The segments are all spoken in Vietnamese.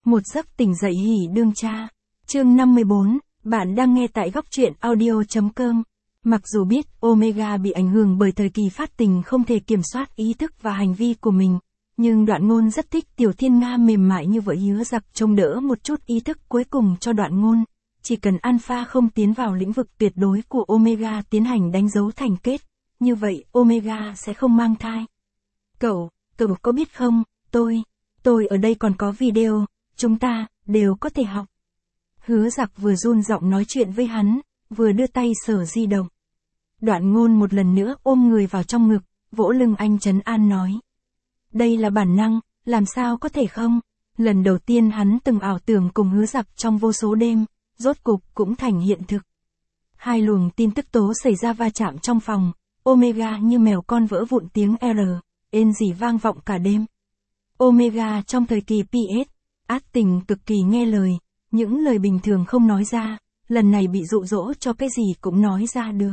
Một giấc tỉnh dậy hỉ đương cha. Chương 54, bạn đang nghe tại góc truyện audio.com. Mặc dù biết Omega bị ảnh hưởng bởi thời kỳ phát tình không thể kiểm soát ý thức và hành vi của mình, nhưng Đoạn Ngôn rất thích Tiểu Thiên Nga mềm mại như vợ hứa giặc trông đỡ một chút ý thức cuối cùng cho Đoạn Ngôn. Chỉ cần Alpha không tiến vào lĩnh vực tuyệt đối của Omega tiến hành đánh dấu thành kết, như vậy Omega sẽ không mang thai. Cậu có biết không, tôi ở đây còn có video, chúng ta đều có thể học. Hứa giặc vừa run giọng nói chuyện với hắn, vừa đưa tay sờ di động. Đoạn Ngôn một lần nữa ôm người vào trong ngực, vỗ lưng anh trấn an nói. Đây là bản năng, làm sao có thể không? Lần đầu tiên hắn từng ảo tưởng cùng hứa giặc trong vô số đêm, rốt cục cũng thành hiện thực. Hai luồng tin tức tố xảy ra va chạm trong phòng, Omega như mèo con vỡ vụn tiếng ên rỉ vang vọng cả đêm. Omega trong thời kỳ PS, át tình cực kỳ nghe lời, những lời bình thường không nói ra, lần này bị dụ dỗ cho cái gì cũng nói ra được.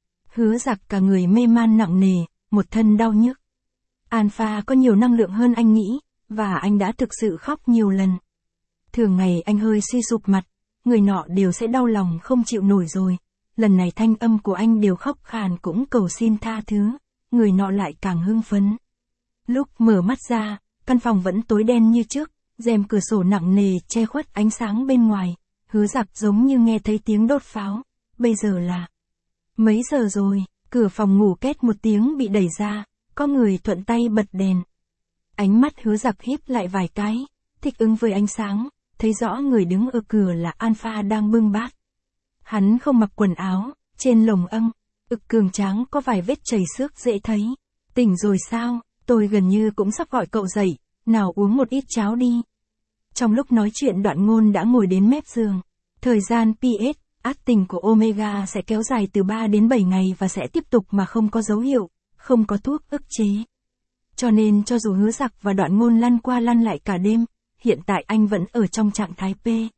Hứa giặc cả người mê man nặng nề, một thân đau nhức. Alpha có nhiều năng lượng hơn anh nghĩ, và anh đã thực sự khóc nhiều lần. Thường ngày anh hơi suy sụp mặt, người nọ đều sẽ đau lòng không chịu nổi rồi. Lần này thanh âm của anh đều khóc khàn cũng cầu xin tha thứ, người nọ lại càng hưng phấn. Lúc mở mắt ra, căn phòng vẫn tối đen như trước, rèm cửa sổ nặng nề che khuất ánh sáng bên ngoài. Hứa giặc giống như nghe thấy tiếng đốt pháo. Bây giờ là mấy giờ rồi? Cửa phòng ngủ két một tiếng bị đẩy ra, có người thuận tay bật đèn. Ánh mắt hứa giặc híp lại vài cái, thích ứng với ánh sáng, thấy rõ người đứng ở cửa là Alpha đang bưng bát. Hắn không mặc quần áo, trên lồng âng, ực cường tráng có vài vết chảy xước dễ thấy. Tỉnh rồi sao? Tôi gần như cũng sắp gọi cậu dậy, nào uống một ít cháo đi. Trong lúc nói chuyện Đoạn Ngôn đã ngồi đến mép giường. Thời gian PS, át tình của Omega sẽ kéo dài từ 3 đến 7 ngày và sẽ tiếp tục mà không có dấu hiệu, không có thuốc ức chế. Cho nên cho dù hứa giặc và Đoạn Ngôn lăn qua lăn lại cả đêm, hiện tại anh vẫn ở trong trạng thái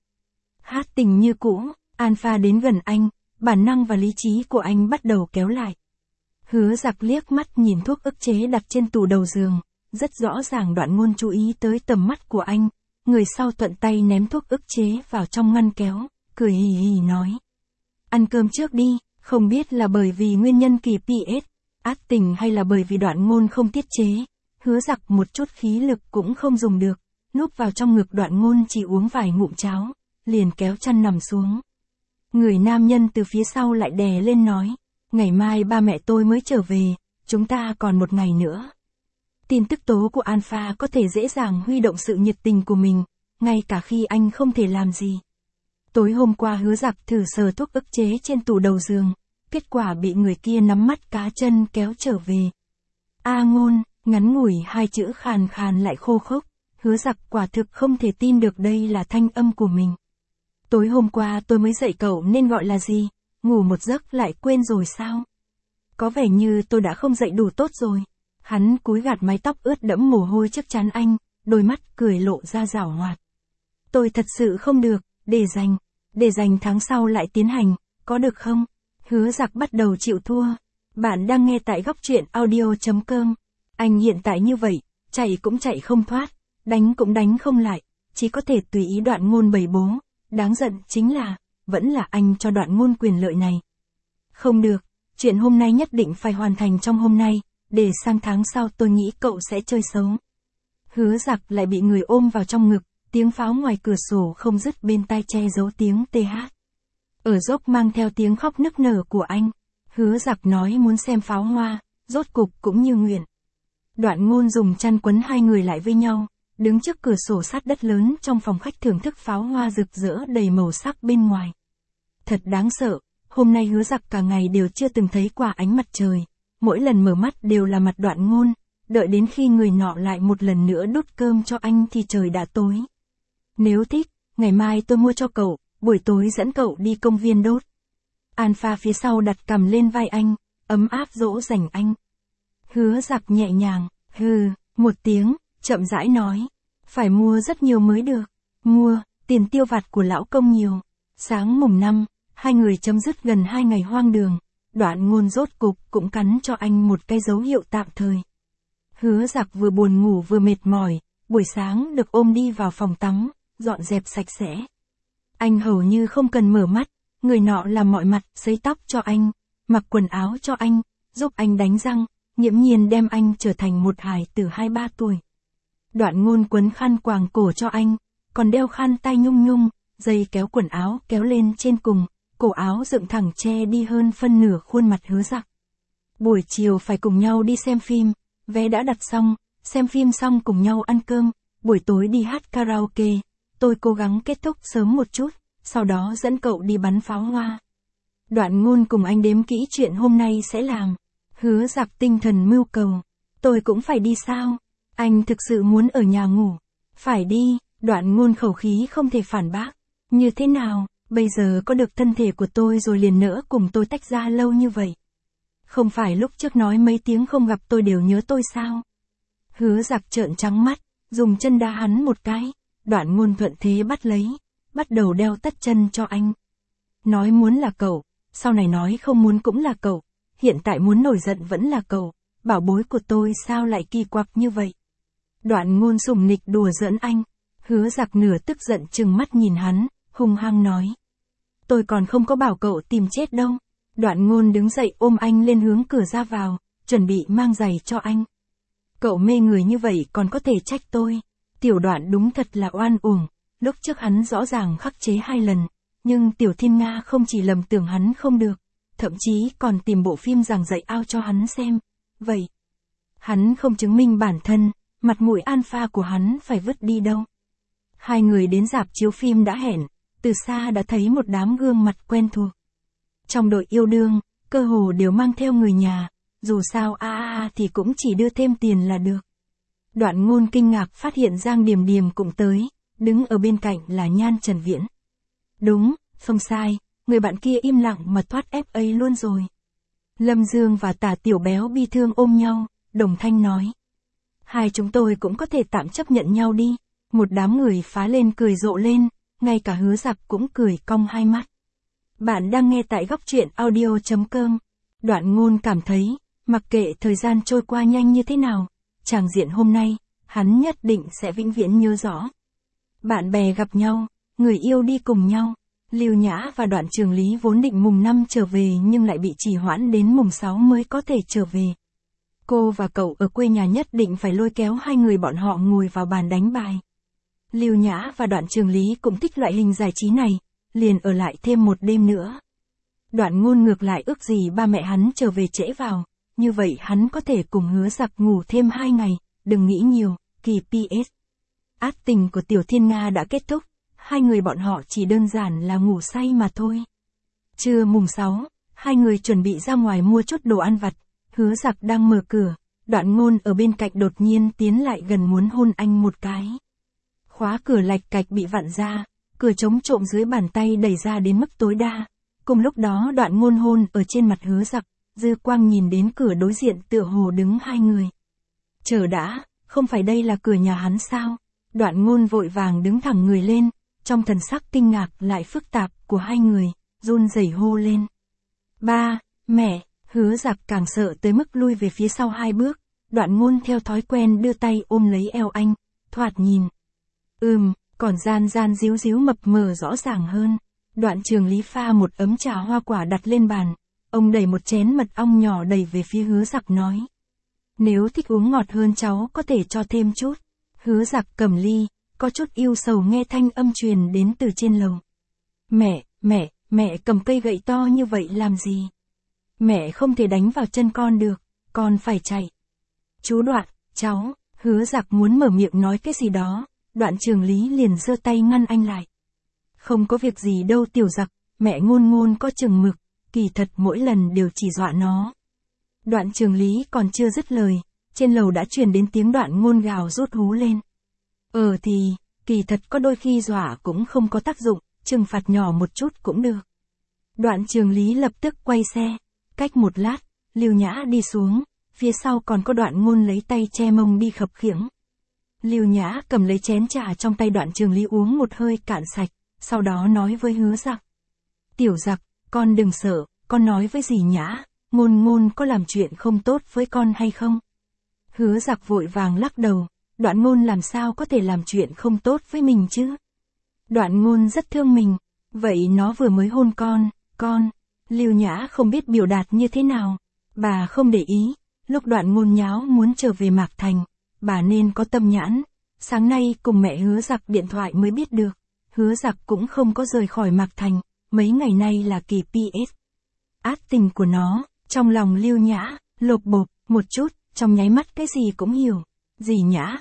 hát tình như cũ. Alpha đến gần anh, bản năng và lý trí của anh bắt đầu kéo lại. Hứa giặc liếc mắt nhìn thuốc ức chế đặt trên tủ đầu giường, rất rõ ràng Đoạn Ngôn chú ý tới tầm mắt của anh, người sau thuận tay ném thuốc ức chế vào trong ngăn kéo, cười hì hì nói. Ăn cơm trước đi, không biết là bởi vì nguyên nhân kỳ PS, át tình hay là bởi vì Đoạn Ngôn không tiết chế, hứa giặc một chút khí lực cũng không dùng được, núp vào trong ngực Đoạn Ngôn chỉ uống vài ngụm cháo, liền kéo chăn nằm xuống. Người nam nhân từ phía sau lại đè lên nói, ngày mai ba mẹ tôi mới trở về, chúng ta còn một ngày nữa. Tin tức tố của Alpha có thể dễ dàng huy động sự nhiệt tình của mình, ngay cả khi anh không thể làm gì. Tối hôm qua hứa giặc thử sờ thuốc ức chế trên tủ đầu giường, kết quả bị người kia nắm mắt cá chân kéo trở về. Ngôn, ngắn ngủi hai chữ khàn khàn lại khô khốc, hứa giặc quả thực không thể tin được đây là thanh âm của mình. Tối hôm qua tôi mới dạy cậu nên gọi là gì, ngủ một giấc lại quên rồi sao? Có vẻ như tôi đã không dạy đủ tốt rồi. Hắn cúi gạt mái tóc ướt đẫm mồ hôi trước trán anh, đôi mắt cười lộ ra giảo hoạt. Tôi thật sự không được, để dành tháng sau lại tiến hành, có được không? Hứa giặc bắt đầu chịu thua. Bạn đang nghe tại góc truyện audio.com. Anh hiện tại như vậy, chạy cũng chạy không thoát, đánh cũng đánh không lại, chỉ có thể tùy ý Đoạn Ngôn bày bố. Đáng giận chính là, vẫn là anh cho Đoạn Ngôn quyền lợi này. Không được, chuyện hôm nay nhất định phải hoàn thành trong hôm nay, để sang tháng sau tôi nghĩ cậu sẽ chơi xấu. Hứa giặc lại bị người ôm vào trong ngực, tiếng pháo ngoài cửa sổ không dứt bên tai che giấu tiếng TH. Ở dốc mang theo tiếng khóc nức nở của anh. Hứa giặc nói muốn xem pháo hoa, rốt cục cũng như nguyện. Đoạn Ngôn dùng chăn quấn hai người lại với nhau, đứng trước cửa sổ sát đất lớn trong phòng khách thưởng thức pháo hoa rực rỡ đầy màu sắc bên ngoài. Thật đáng sợ, hôm nay hứa giặc cả ngày đều chưa từng thấy qua ánh mặt trời. Mỗi lần mở mắt đều là mặt Đoạn Ngôn, đợi đến khi người nọ lại một lần nữa đút cơm cho anh thì trời đã tối. Nếu thích, ngày mai tôi mua cho cậu, buổi tối dẫn cậu đi công viên đốt. Alpha phía sau đặt cằm lên vai anh, ấm áp dỗ dành anh. Hứa giặc nhẹ nhàng, một tiếng, chậm rãi nói. Phải mua rất nhiều mới được. Mua, tiền tiêu vặt của lão công nhiều. Sáng mùng 5, hai người chấm dứt gần 2 ngày hoang đường. Đoạn Ngôn rốt cục cũng cắn cho anh một cái dấu hiệu tạm thời. Hứa giặc vừa buồn ngủ vừa mệt mỏi, buổi sáng được ôm đi vào phòng tắm, dọn dẹp sạch sẽ. Anh hầu như không cần mở mắt, người nọ làm mọi mặt, sấy tóc cho anh, mặc quần áo cho anh, giúp anh đánh răng, nghiễm nhiên đem anh trở thành một hài tử 2-3 tuổi. Đoạn Ngôn quấn khăn quàng cổ cho anh, còn đeo khăn tay nhung nhung, dây kéo quần áo kéo lên trên cùng, cổ áo dựng thẳng che đi hơn phân nửa khuôn mặt Hứa Dặc. Buổi chiều phải cùng nhau đi xem phim, vé đã đặt xong, xem phim xong cùng nhau ăn cơm, buổi tối đi hát karaoke, tôi cố gắng kết thúc sớm một chút, sau đó dẫn cậu đi bắn pháo hoa. Đoạn Ngôn cùng anh đếm kỹ chuyện hôm nay sẽ làm. Hứa Dặc tinh thần mưu cầu. Tôi cũng phải đi sao? Anh thực sự muốn ở nhà ngủ. Phải đi, Đoạn Ngôn khẩu khí không thể phản bác. Như thế nào, bây giờ có được thân thể của tôi rồi liền nỡ cùng tôi tách ra lâu như vậy? Không phải lúc trước nói mấy tiếng không gặp tôi đều nhớ tôi sao? Hứa Dặc trợn trắng mắt, dùng chân đá hắn một cái. Đoạn Ngôn thuận thế bắt lấy, bắt đầu đeo tất chân cho anh. Nói muốn là cậu, sau này nói không muốn cũng là cậu, hiện tại muốn nổi giận vẫn là cậu, bảo bối của tôi sao lại kỳ quặc như vậy? Đoạn Ngôn sủng nịch đùa giỡn anh. Hứa Dặc nửa tức giận trừng mắt nhìn hắn, hung hăng nói. Tôi còn không có bảo cậu tìm chết đâu. Đoạn Ngôn đứng dậy ôm anh lên hướng cửa ra vào, chuẩn bị mang giày cho anh. Cậu mê người như vậy còn có thể trách tôi. Tiểu Đoạn đúng thật là oan uổng, lúc trước hắn rõ ràng khắc chế 2 lần, nhưng Tiểu Thiên Nga không chỉ lầm tưởng hắn không được, thậm chí còn tìm bộ phim giảng dạy ao cho hắn xem. Vậy, hắn không chứng minh bản thân, mặt mũi alpha của hắn phải vứt đi đâu. Hai người đến rạp chiếu phim đã hẹn, từ xa đã thấy một đám gương mặt quen thuộc. Trong đội yêu đương, cơ hồ đều mang theo người nhà, dù sao thì cũng chỉ đưa thêm tiền là được. Đoạn Ngôn kinh ngạc phát hiện Giang Điềm Điềm cũng tới, đứng ở bên cạnh là Nhan Trần Viễn. Đúng, không sai, người bạn kia im lặng mà thoát FA luôn rồi. Lâm Dương và Tả Tiểu Béo bi thương ôm nhau, đồng thanh nói. Hai chúng tôi cũng có thể tạm chấp nhận nhau đi. Một đám người phá lên cười rộ lên, ngay cả Hứa Dặc cũng cười cong hai mắt. Bạn đang nghe tại góc truyện audio.com. Đoạn Ngôn cảm thấy, mặc kệ thời gian trôi qua nhanh như thế nào, tràng diện hôm nay, hắn nhất định sẽ vĩnh viễn nhớ rõ. Bạn bè gặp nhau, người yêu đi cùng nhau. Lưu Nhã và Đoạn Trường Lý vốn định mùng 5 trở về nhưng lại bị trì hoãn đến mùng 6 mới có thể trở về. Cô và cậu ở quê nhà nhất định phải lôi kéo hai người bọn họ ngồi vào bàn đánh bài. Lưu Nhã và Đoạn Trường Lý cũng thích loại hình giải trí này, liền ở lại thêm một đêm nữa. Đoạn Ngôn ngược lại ước gì ba mẹ hắn trở về trễ vào, như vậy hắn có thể cùng Hứa Dặc ngủ thêm 2 ngày, đừng nghĩ nhiều, kỳ PS. Át tình của Tiểu Thiên Nga đã kết thúc, hai người bọn họ chỉ đơn giản là ngủ say mà thôi. Trưa mùng 6, hai người chuẩn bị ra ngoài mua chút đồ ăn vặt, Hứa Dặc đang mở cửa, Đoạn Ngôn ở bên cạnh đột nhiên tiến lại gần muốn hôn anh một cái. Khóa cửa lạch cạch bị vặn ra, cửa chống trộm dưới bàn tay đẩy ra đến mức tối đa. Cùng lúc đó Đoạn Ngôn hôn ở trên mặt Hứa Dặc, dư quang nhìn đến cửa đối diện tựa hồ đứng hai người. Chờ đã, không phải đây là cửa nhà hắn sao? Đoạn Ngôn vội vàng đứng thẳng người lên, trong thần sắc kinh ngạc lại phức tạp của hai người, run rẩy hô lên. Ba, mẹ, Hứa Dặc càng sợ tới mức lui về phía sau 2 bước, Đoạn Ngôn theo thói quen đưa tay ôm lấy eo anh, thoạt nhìn. Còn gian díu díu mập mờ rõ ràng hơn. Đoạn Trường Lý pha một ấm trà hoa quả đặt lên bàn, ông đẩy một chén mật ong nhỏ đầy về phía Hứa Dặc nói. Nếu thích uống ngọt hơn cháu có thể cho thêm chút. Hứa Dặc cầm ly, có chút yêu sầu nghe thanh âm truyền đến từ trên lầu. Mẹ cầm cây gậy to như vậy làm gì? Mẹ không thể đánh vào chân con được, con phải chạy. Chú Đoạn, cháu, Hứa Dặc muốn mở miệng nói cái gì đó, Đoạn Trường Lý liền giơ tay ngăn anh lại. Không có việc gì đâu Tiểu Dặc, mẹ Ngôn có chừng mực, kỳ thật mỗi lần đều chỉ dọa nó. Đoạn Trường Lý còn chưa dứt lời, trên lầu đã truyền đến tiếng Đoạn Ngôn gào rút hú lên. Thì, kỳ thật có đôi khi dọa cũng không có tác dụng, trừng phạt nhỏ một chút cũng được. Đoạn Trường Lý lập tức quay xe, cách một lát, Lưu Nhã đi xuống, phía sau còn có Đoạn Ngôn lấy tay che mông đi khập khiễng. Lưu Nhã cầm lấy chén trà trong tay Đoạn Trường Lý uống một hơi cạn sạch, sau đó nói với Hứa Dặc. Tiểu Dặc, con đừng sợ, con nói với dì Nhã, Ngôn có làm chuyện không tốt với con hay không? Hứa Dặc vội vàng lắc đầu, Đoạn Ngôn làm sao có thể làm chuyện không tốt với mình chứ? Đoạn Ngôn rất thương mình. Vậy nó vừa mới hôn con. Lưu Nhã không biết biểu đạt như thế nào. Bà không để ý, lúc Đoạn Ngôn nháo muốn trở về Mạc Thành, bà nên có tâm nhãn. Sáng nay cùng mẹ Hứa Giặc điện thoại mới biết được, Hứa Giặc cũng không có rời khỏi Mạc Thành, mấy ngày nay là kỳ PS. Át tình của nó, trong lòng Lưu Nhã, lột bột, một chút, trong nháy mắt cái gì cũng hiểu. Dì Nhã,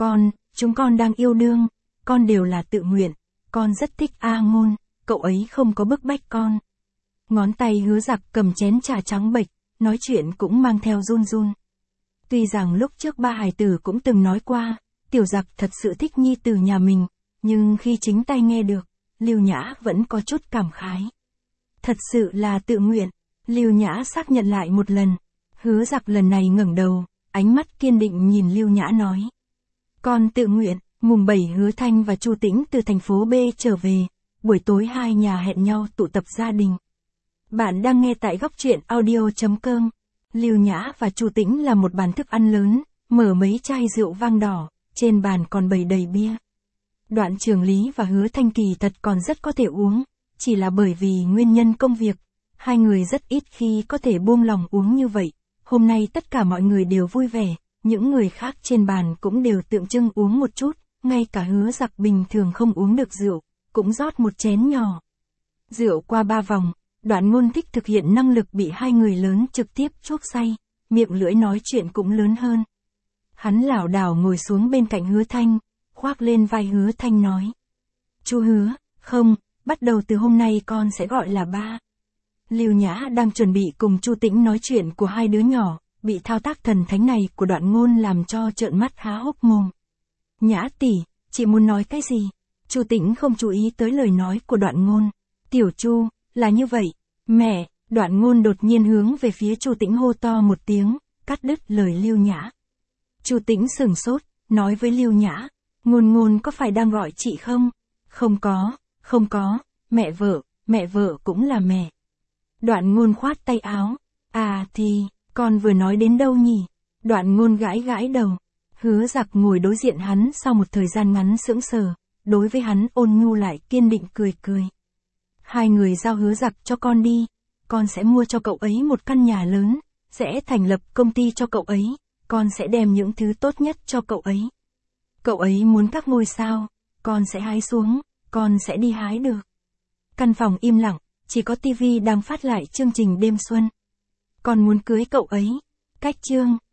chúng con đang yêu đương, con đều là tự nguyện, con rất thích A Ngôn, cậu ấy không có bức bách con. Ngón tay Hứa Giặc cầm chén trà trắng bệch, nói chuyện cũng mang theo run run. Tuy rằng lúc trước ba hài tử cũng từng nói qua, Tiểu Giặc thật sự thích nhi tử nhà mình, nhưng khi chính tay nghe được, Lưu Nhã vẫn có chút cảm khái. Thật sự là tự nguyện, Lưu Nhã xác nhận lại một lần. Hứa Giặc lần này ngẩng đầu, ánh mắt kiên định nhìn Lưu Nhã nói. Con tự nguyện. Mùng 7 Hứa Thanh và Chu Tĩnh từ thành phố B trở về, buổi tối hai nhà hẹn nhau tụ tập gia đình. Bạn đang nghe tại góc truyện audio.com. Lưu Nhã và Chu Tĩnh là một bàn thức ăn lớn, mở mấy chai rượu vang đỏ, trên bàn còn bày đầy bia. Đoạn Trường Lý và Hứa Thanh kỳ thật còn rất có thể uống, chỉ là bởi vì nguyên nhân công việc, hai người rất ít khi có thể buông lòng uống như vậy. Hôm nay tất cả mọi người đều vui vẻ, những người khác trên bàn cũng đều tượng trưng uống một chút, ngay cả Hứa Giặc bình thường không uống được rượu, cũng rót một chén nhỏ. Rượu qua 3 vòng, Đoạn Ngôn thích thực hiện năng lực bị hai người lớn trực tiếp chuốc say, miệng lưỡi nói chuyện cũng lớn hơn. Hắn lảo đảo ngồi xuống bên cạnh Hứa Thanh, khoác lên vai Hứa Thanh nói. Chú Hứa, không, bắt đầu từ hôm nay con sẽ gọi là ba. Lưu Nhã đang chuẩn bị cùng Chu Tĩnh nói chuyện của hai đứa nhỏ, bị thao tác thần thánh này của Đoạn Ngôn làm cho trợn mắt há hốc mồm. Nhã tỷ, chị muốn nói cái gì? Chu Tĩnh không chú ý tới lời nói của Đoạn Ngôn. Tiểu Chu, là như vậy. Mẹ, Đoạn Ngôn đột nhiên hướng về phía Chu Tĩnh hô to một tiếng, cắt đứt lời Lưu Nhã. Chu Tĩnh sửng sốt, nói với Lưu Nhã, Ngôn có phải đang gọi chị không? Không có, mẹ vợ cũng là mẹ. Đoạn Ngôn khoát tay áo, à thì, con vừa nói đến đâu nhỉ? Đoạn Ngôn gãi đầu. Hứa Giặc ngồi đối diện hắn sau một thời gian ngắn sững sờ, đối với hắn ôn nhu lại kiên định cười. Hai người giao Hứa Giặc cho con đi, con sẽ mua cho cậu ấy một căn nhà lớn, sẽ thành lập công ty cho cậu ấy, con sẽ đem những thứ tốt nhất cho cậu ấy. Cậu ấy muốn các ngôi sao, con sẽ hái xuống, con sẽ đi hái được. Căn phòng im lặng, chỉ có tivi đang phát lại chương trình đêm xuân. Con muốn cưới cậu ấy. Cách chương.